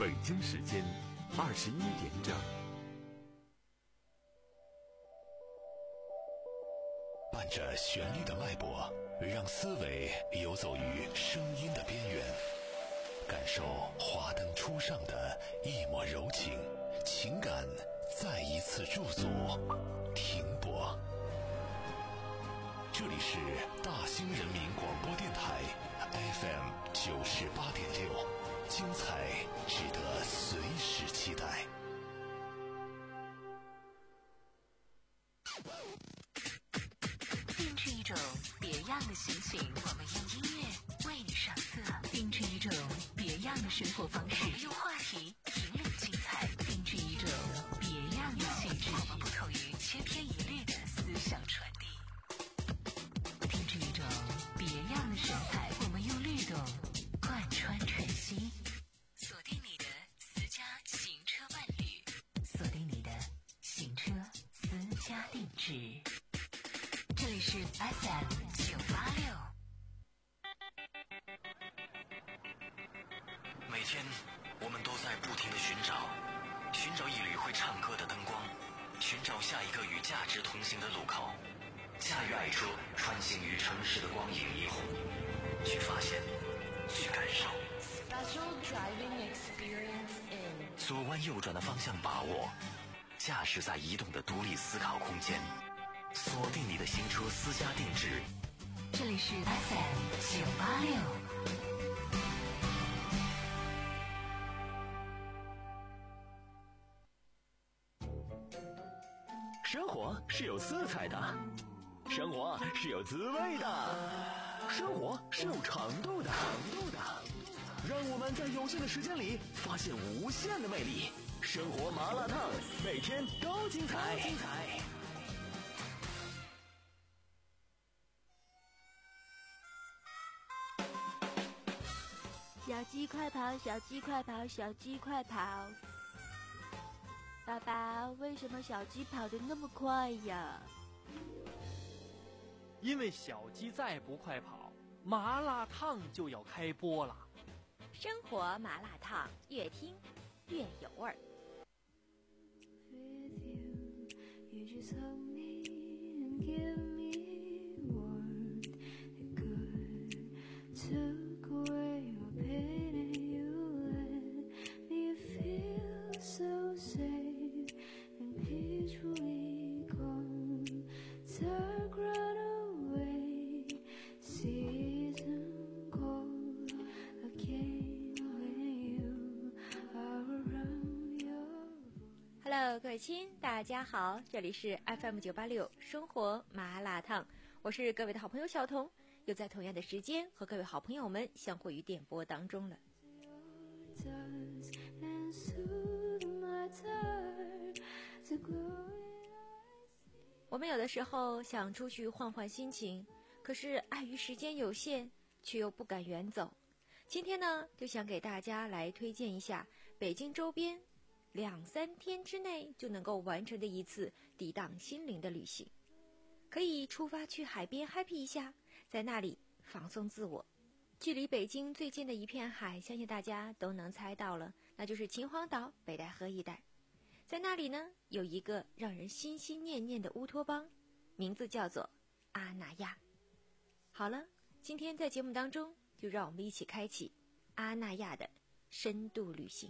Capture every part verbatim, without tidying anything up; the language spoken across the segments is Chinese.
北京时间二十一点整。 伴着旋律的脉搏，让思维游走于声音的边缘，感受华灯初上的一抹柔情，情感再一次驻足停泊。这里是大兴人民广播电台 F M 九十八点六，精彩值得随时期待。 定制一种别样的心情，我们用音乐为你上色；定制一种别样的生活方式，我们用话题引领精彩；定制一种别样的气质，我们不同于千篇一律的思想传递；定制一种别样的神采，我们用律动贯穿晨曦。锁定你的私家行车伴侣，锁定你的行车私家定制。这里是 F M 九八六。 每天我们都在不停地寻找，寻找一缕会唱歌的灯光，寻找下一个与价值同行的路口，驾驭爱车穿行于城市的光影霓虹，去发现，去感受。 Special driving experience in 左弯右转的方向把握，驾驶在移动的独立思考空间，锁定你的行车私家定制。 这里是 F M 九八六。 生活是有色彩的，生活是有滋味的，生活是有长度的。让我们在有限的时间里发现无限的魅力。生活麻辣烫，每天都精彩。精彩。 小鸡快跑，小鸡快跑，小鸡快跑！爸爸，为什么小鸡跑得那么快呀？ 因为小鸡再不快跑，麻辣烫就要开播了。 生活麻辣烫，越听越有味儿。Hello， 各位亲，大家好，这里是 F M 九八六生活麻辣烫，我是各位的好朋友小彤，又在同样的时间和各位好朋友们相会于电波当中了。我们有的时候想出去换换心情，可是碍于时间有限，却又不敢远走。今天呢，就想给大家来推荐一下北京周边两三天之内就能够完成的一次抵挡心灵的旅行。可以出发去海边 happy 一下，在那里放松自我。距离北京最近的一片海，相信大家都能猜到了，那就是秦皇岛北戴河一带。在那里呢，有一个让人心心念念的乌托邦，名字叫做阿那亚。好了，今天在节目当中，就让我们一起开启阿那亚的深度旅行。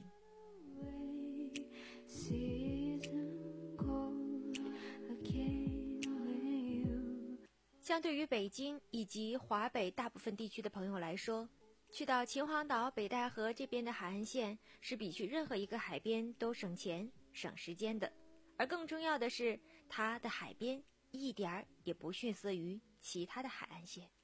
相对于北京以及华北大部分地区的朋友来说，去到秦皇岛北戴河这边的海岸线是比去任何一个海边都省钱省时间的，而更重要的是，它的海边一点儿也不逊色于其他的海岸线。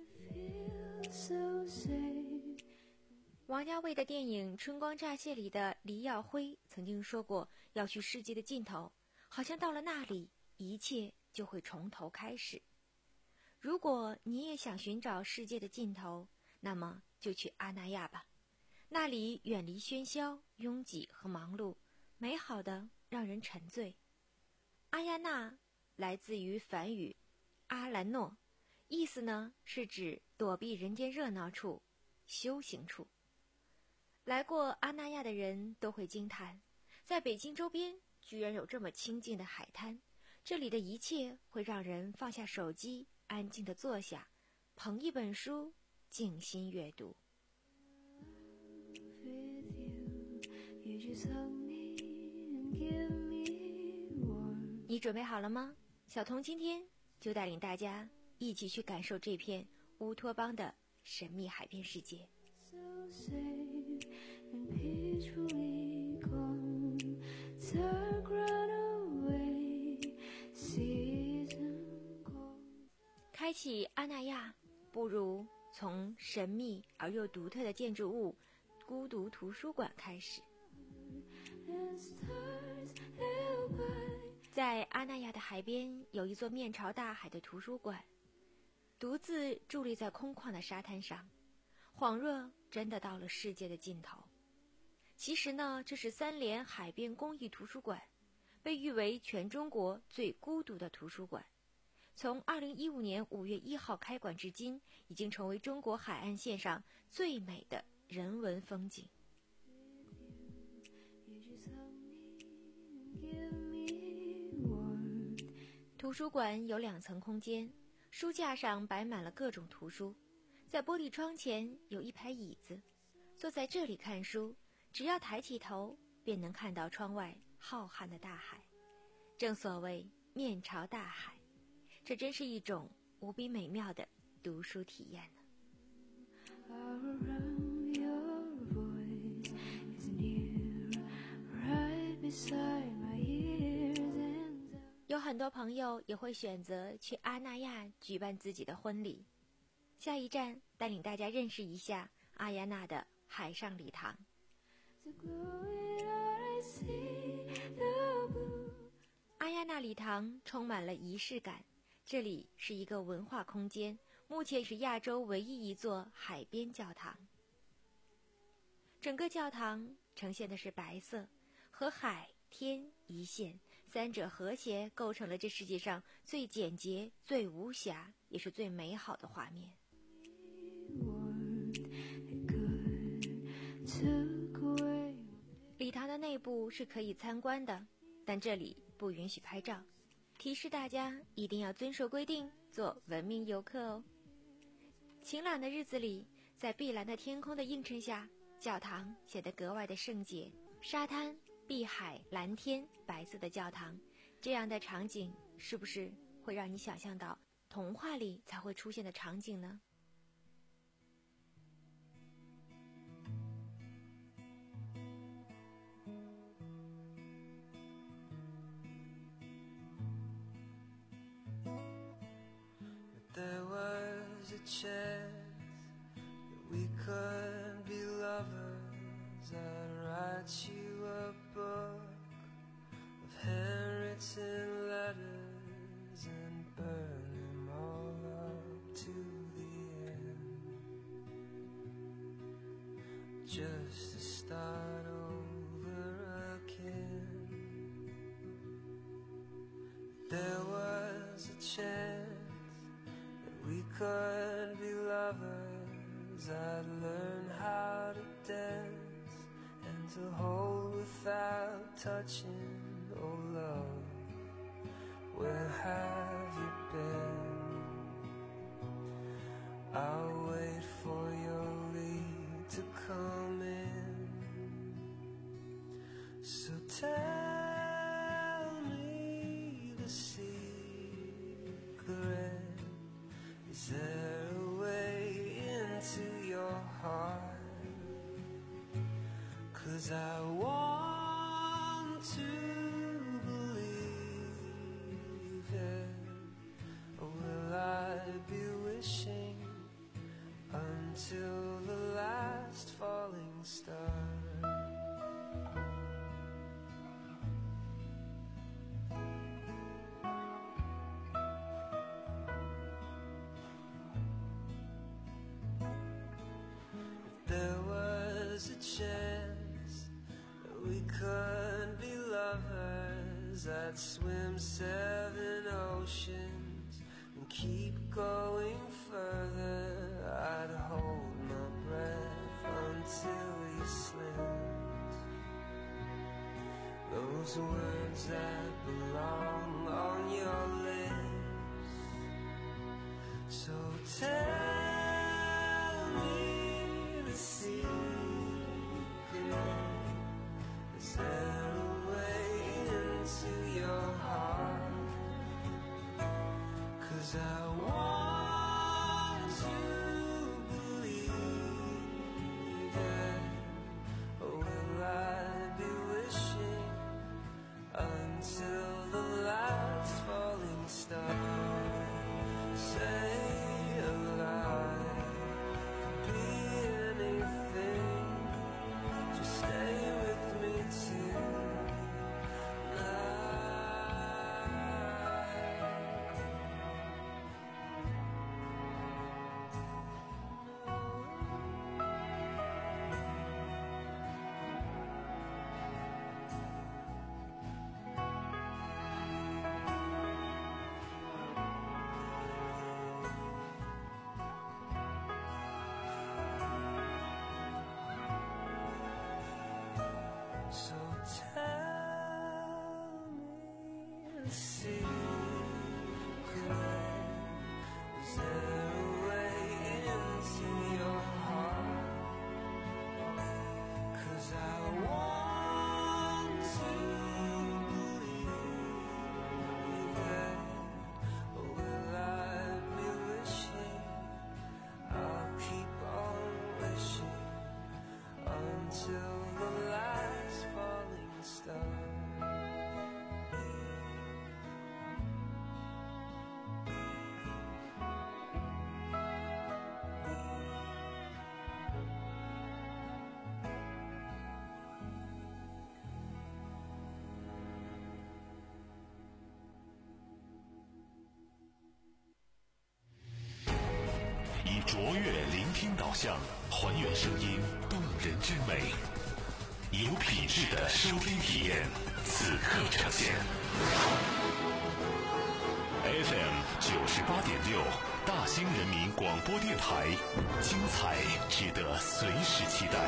王家卫的电影《春光乍泄》里的黎耀辉曾经说过，要去世界的尽头，好像到了那里，一切就会从头开始。如果你也想寻找世界的尽头，那么就去阿那亚吧。那里远离喧嚣、拥挤和忙碌，美好的让人沉醉。阿亚那来自于梵语阿兰诺，意思呢是指躲避人间热闹处、修行处。 来过阿那亚的人都会惊叹，在北京周边居然有这么清静的海滩，这里的一切会让人放下手机，安静地坐下，捧一本书，静心阅读。你准备好了吗？小童今天就带领大家一起去感受这片乌托邦的神秘海边世界。开启阿那亚，不如从神秘而又独特的建筑物孤独图书馆开始。在阿那亚的海边有一座面朝大海的图书馆，独自伫立在空旷的沙滩上，恍若真的到了世界的尽头。其实呢，这是三联海边公益图书馆，被誉为全中国最孤独的图书馆。从二零一五年五月一号开馆至今，已经成为中国海岸线上最美的人文风景。图书馆有两层空间，书架上摆满了各种图书，在玻璃窗前有一排椅子，坐在这里看书，只要抬起头便能看到窗外浩瀚的大海。正所谓面朝大海，这真是一种无比美妙的读书体验呢。有很多朋友也会选择去阿那亚举办自己的婚礼。下一站带领大家认识一下阿亚那的海上礼堂。阿亚那礼堂充满了仪式感，这里是一个文化空间，目前是亚洲唯一一座海边教堂。整个教堂呈现的是白色，和海天一线，三者和谐构成了这世界上最简洁、最无瑕，也是最美好的画面。礼堂的内部是可以参观的，但这里不允许拍照，提示大家一定要遵守规定，做文明游客哦。晴朗的日子里，在碧蓝的天空的映衬下，教堂显得格外的圣洁。沙滩、碧海、蓝天，白色的教堂，这样的场景是不是会让你想象到童话里才会出现的场景呢？ There was a chance that we could be lovers. I'd write you a book of handwritten letters and burn them all up to the end, just to start over again. There was a chance we could be lovers. I'd learn how to dance and to hold without touching. Oh love, where have you been? I'll wait for your lead to come in. So tell me the secret. Is there a way into your heart? 'Cause I want to believe it. Or will I be wishing until the last falling star? There was a chance that we could be lovers. I'd swim seven oceans and keep going further. I'd hold my breath until you slant. Those words that belong on your lips. So tell me the secret. Is there a way into your heart? 'Cause I want to believe it. Or will I be wishing until the last falling star? Say a lie, be anything, just stay with me tonight. So tell me the secret. Is there a way into your heart? 'Cause I want to believe it. Or will I be wishing? I'll keep on wishing until the last falling star. 以卓越聆听导向，还原声音动人之美，有品质的收听体验，此刻呈现。F M 九十八点六，大兴人民广播电台，精彩值得随时期待。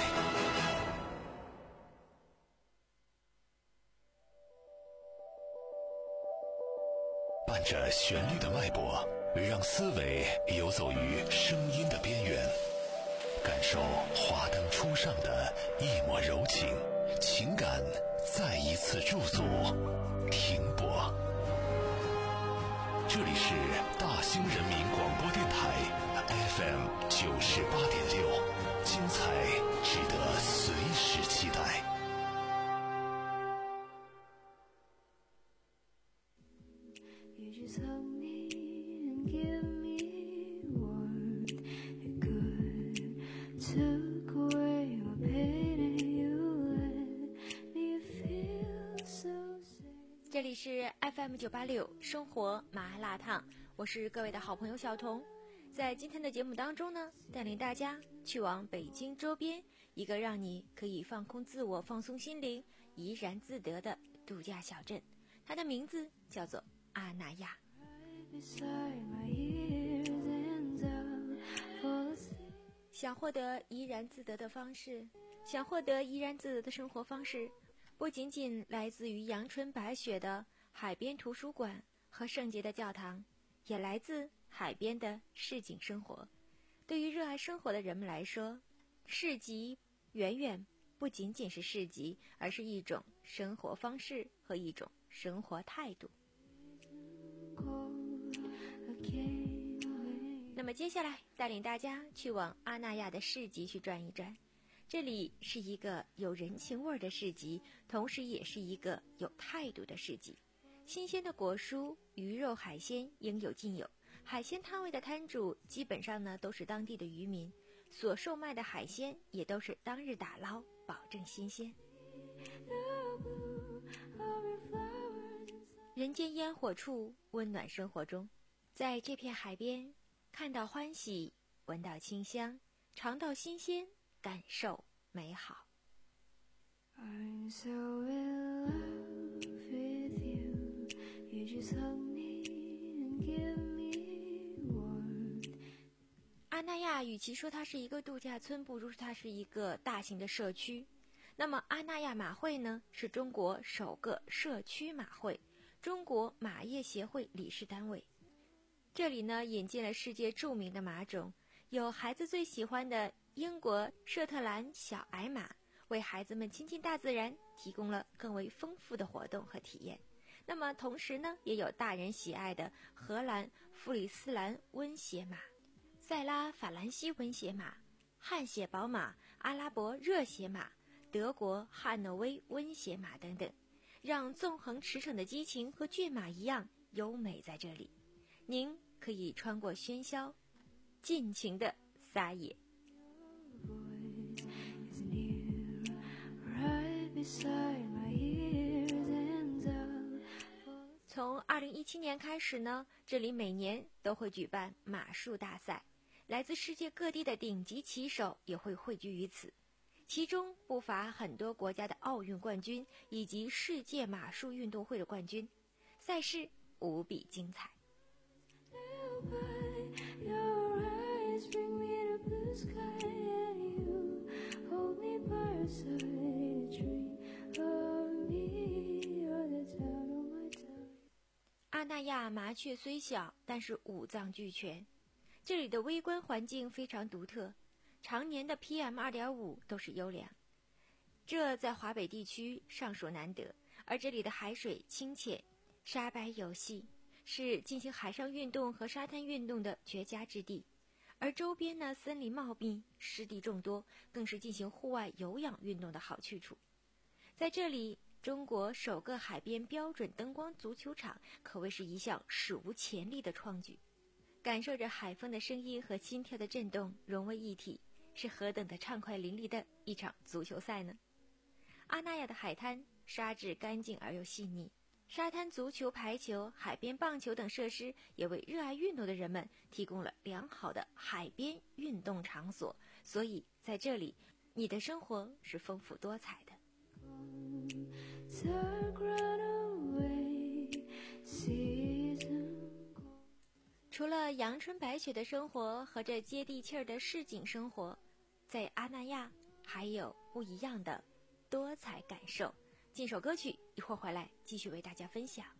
伴着旋律的脉搏，让思维游走于声音的边缘，感受华灯初上的一抹柔情，情感再一次驻足停泊。这里是大兴人民广播电台 F M 九十八点六，精彩值得随时期待。 这里是 F M 九八六生活麻辣烫，我是各位的好朋友小彤。在今天的节目当中呢，带领大家去往北京周边一个让你可以放空自我、放松心灵、怡然自得的度假小镇，它的名字叫做阿那亚。想获得怡然自得的方式，想获得怡然自得的生活方式，不仅仅来自于阳春白雪的海边图书馆和圣洁的教堂，也来自海边的市井生活。对于热爱生活的人们来说，市集远远不仅仅是市集，而是一种生活方式和一种生活态度。那么接下来带领大家去往阿那亚的市集去转一转。这里是一个有人情味的市集，同时也是一个有态度的市集。新鲜的果蔬、鱼肉、海鲜应有尽有。海鲜摊位的摊主基本上呢都是当地的渔民，所售卖的海鲜也都是当日打捞，保证新鲜。人间烟火处，温暖生活中。在这片海边，看到欢喜，闻到清香，尝到新鲜，感受美好。I'm so in love with you. You just hug me and give me warmth. 阿那亚亚与其说它是一个度假村，不如说它是一个大型的社区。那么阿那亚马会呢，是中国首个社区马会，中国马业协会理事单位。这里呢引进了世界著名的马种，有孩子最喜欢的英国舍特兰小矮马，为孩子们亲近大自然提供了更为丰富的活动和体验。那么同时呢，也有大人喜爱的荷兰弗里斯兰温血马、塞拉法兰西温血马、汗血宝马、阿拉伯热血马、德国汉诺威温血马等等，让纵横驰骋的激情和骏马一样优美在这里。您可以穿过喧嚣，尽情的撒野。从二零一七年开始呢，这里每年都会举办马术大赛，来自世界各地的顶级骑手也会汇聚于此，其中不乏很多国家的奥运冠军以及世界马术运动会的冠军，赛事无比精彩。阿那亚麻雀虽小，但是五脏俱全。这里的微观环境非常独特，常年的 P M 二点五 都是优良，这在华北地区尚属难得。而这里的海水清浅，沙白有细，是进行海上运动和沙滩运动的绝佳之地。而周边呢，森林茂密，湿地众多，更是进行户外有氧运动的好去处。在这里，中国首个海边标准灯光足球场可谓是一项史无前例的创举。感受着海风的声音和心跳的震动融为一体，是何等的畅快淋漓的一场足球赛呢？阿那亚的海滩沙质干净而又细腻，沙滩足球、排球、海边棒球等设施也为热爱运动的人们提供了良好的海边运动场所，所以在这里，你的生活是丰富多彩的。除了阳春白雪的生活和这接地气儿的市井生活，在阿那亚还有不一样的多彩感受。进首歌曲，一会儿回来继续为大家分享。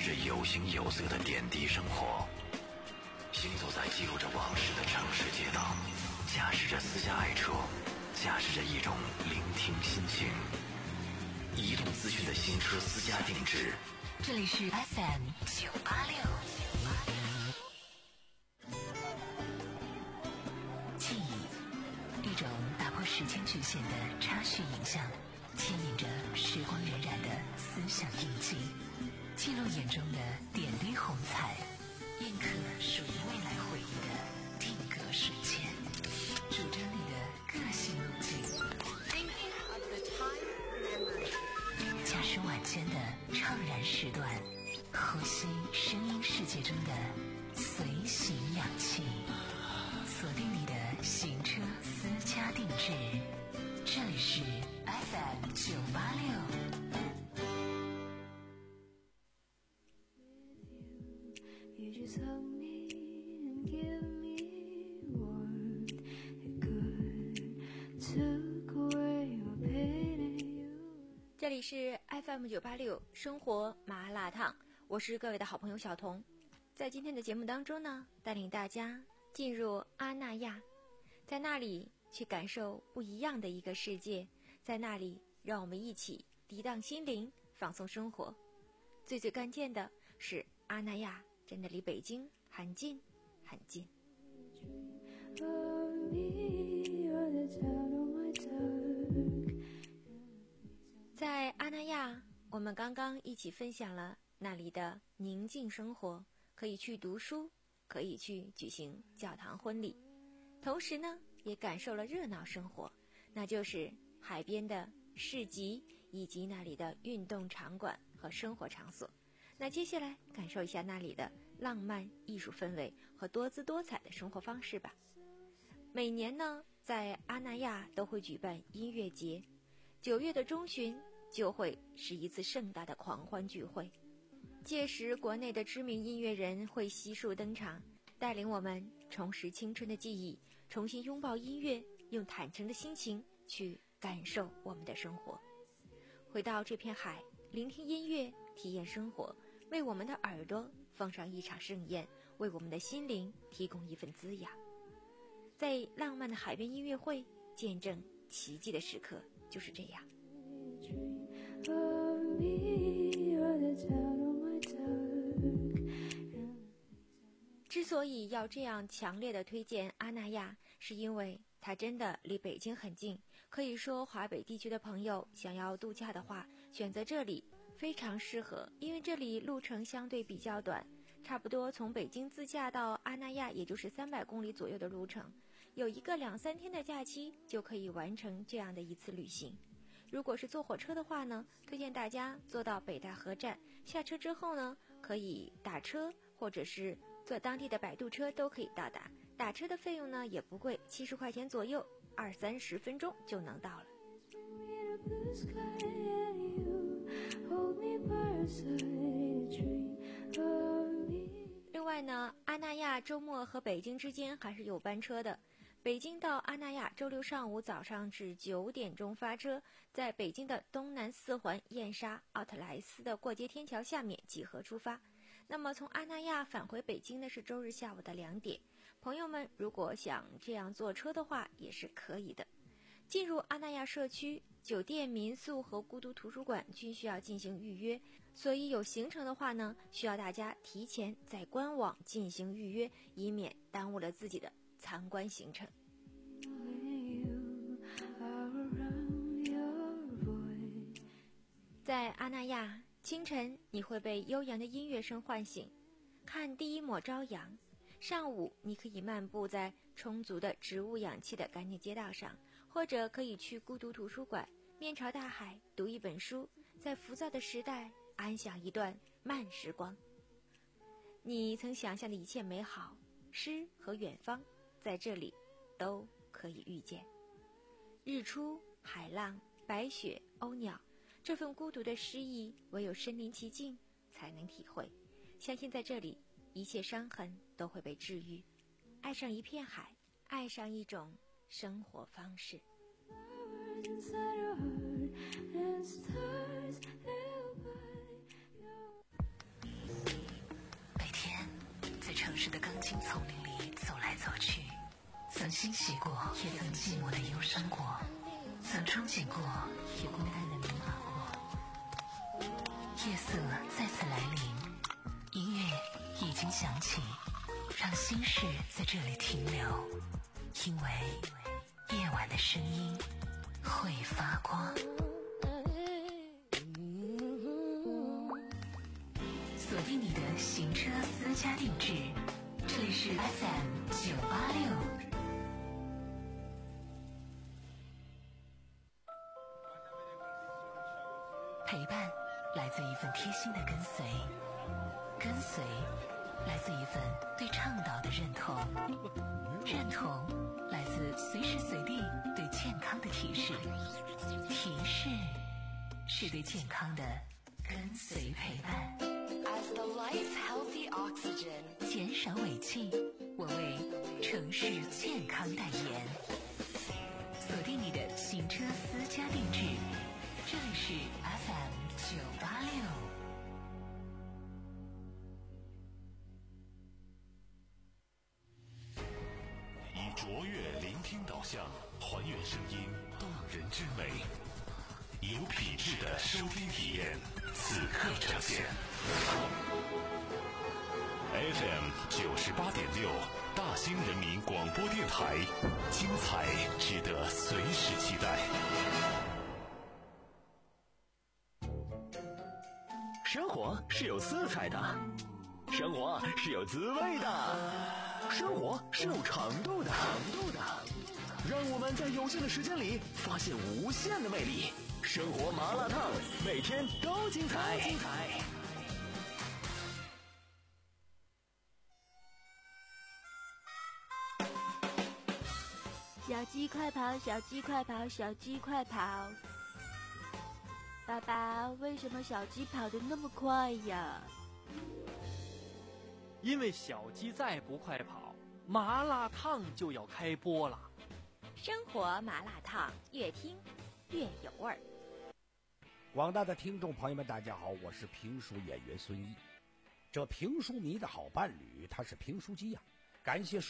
着有形有色的点滴生活，行走在记录着往事的城市街道，驾驶着私家爱车，驾驶着一种聆听心情。移动资讯的新车私家定制， 这里是 F M 九八六。记忆，一种打破时间局限的插叙影像，牵引着时光荏苒的思想印记，记录眼中的点滴红彩，印刻属于未来回忆的定格瞬间，主张你的个性路径。驾驶晚间的怅然时段，呼吸声音世界中的随行氧气，锁定你的行车私家定制，这里是 F M 九八六。 这里是 F M 九八六生活麻辣烫，我是各位的好朋友小童。在今天的节目当中呢，带领大家进入阿那亚，在那里去感受不一样的一个世界，在那里让我们一起涤荡心灵，放松生活。最最关键的是，阿那亚真的离北京很近很近。在阿那亚，我们刚刚一起分享了那里的宁静生活，可以去读书，可以去举行教堂婚礼，同时呢也感受了热闹生活，那就是海边的市集以及那里的运动场馆和生活场所。那接下来感受一下那里的浪漫艺术氛围和多姿多彩的生活方式吧。每年呢，在阿那亚都会举办音乐节，九月的中旬就会是一次盛大的狂欢聚会，届时国内的知名音乐人会悉数登场，带领我们重拾青春的记忆，重新拥抱音乐，用坦诚的心情去感受我们的生活。回到这片海，聆听音乐，体验生活，为我们的耳朵放上一场盛宴，为我们的心灵提供一份滋养。在浪漫的海边音乐会，见证奇迹的时刻就是这样。之所以要这样强烈的推荐阿那亚，是因为它真的离北京很近，可以说华北地区的朋友想要度假的话，选择这里非常适合，因为这里路程相对比较短，差不多从北京自驾到阿那亚也就是三百公里左右的路程，有一个两三天的假期就可以完成这样的一次旅行。如果是坐火车的话呢，推荐大家坐到北戴河站，下车之后呢，可以打车或者是坐当地的摆渡车都可以到达。打车的费用呢也不贵，七十块钱左右，二三十分钟就能到了。另外呢，阿那亚周末和北京之间还是有班车的。北京到阿那亚周六上午早上至九点钟发车，在北京的东南四环燕莎奥特莱斯的过街天桥下面集合出发。那么从阿那亚返回北京呢是周日下午的两点。朋友们如果想这样坐车的话也是可以的。进入阿那亚社区，酒店、民宿和孤独图书馆均需要进行预约，所以有行程的话呢，需要大家提前在官网进行预约，以免耽误了自己的参观行程。在阿那亚，清晨你会被悠扬的音乐声唤醒，看第一抹朝阳；上午你可以漫步在充足的植物氧气的干净街道上，或者可以去孤独图书馆，面朝大海读一本书，在浮躁的时代安享一段慢时光。你曾想象的一切美好，诗和远方在这里都可以遇见。日出、海浪、白雪、鸥鸟，这份孤独的诗意，唯有身临其境才能体会。相信在这里，一切伤痕都会被治愈。爱上一片海，爱上一种生活方式。 欣喜过，也曾寂寞的忧伤过，曾憧憬过，也孤单的迷茫过。夜色再次来临，音乐已经响起，让心事在这里停留，因为夜晚的声音会发光。锁定你的行车私家定制，这里是 F M 九八六。陪伴来自一份贴心的跟随，跟随来自一份对倡导的认同，认同来自随时随地对健康的提示，提示是对健康的跟随陪伴。 As the life healthy oxygen， 减少尾气，我为城市健康代言。锁定你的行车私家定制，这里是 F M 九八六。 以卓越聆听导向，还原声音动人之美，有品质的收听体验，此刻呈现。F M 九十八点六，大兴人民广播电台，精彩值得随时期待。 生活是有色彩的，生活是有滋味的，生活是有长度的，长度的。让我们在有限的时间里发现无限的魅力。生活麻辣烫，每天都精彩。精彩。 小鸡快跑，小鸡快跑，小鸡快跑！爸爸，为什么小鸡跑得那么快呀？ 因为小鸡再不快跑，麻辣烫就要开播了。 生活麻辣烫，越听越有味儿。 广大的听众朋友们，大家好，我是评书演员孙一。这评书迷的好伴侣，他是评书机呀、啊。感谢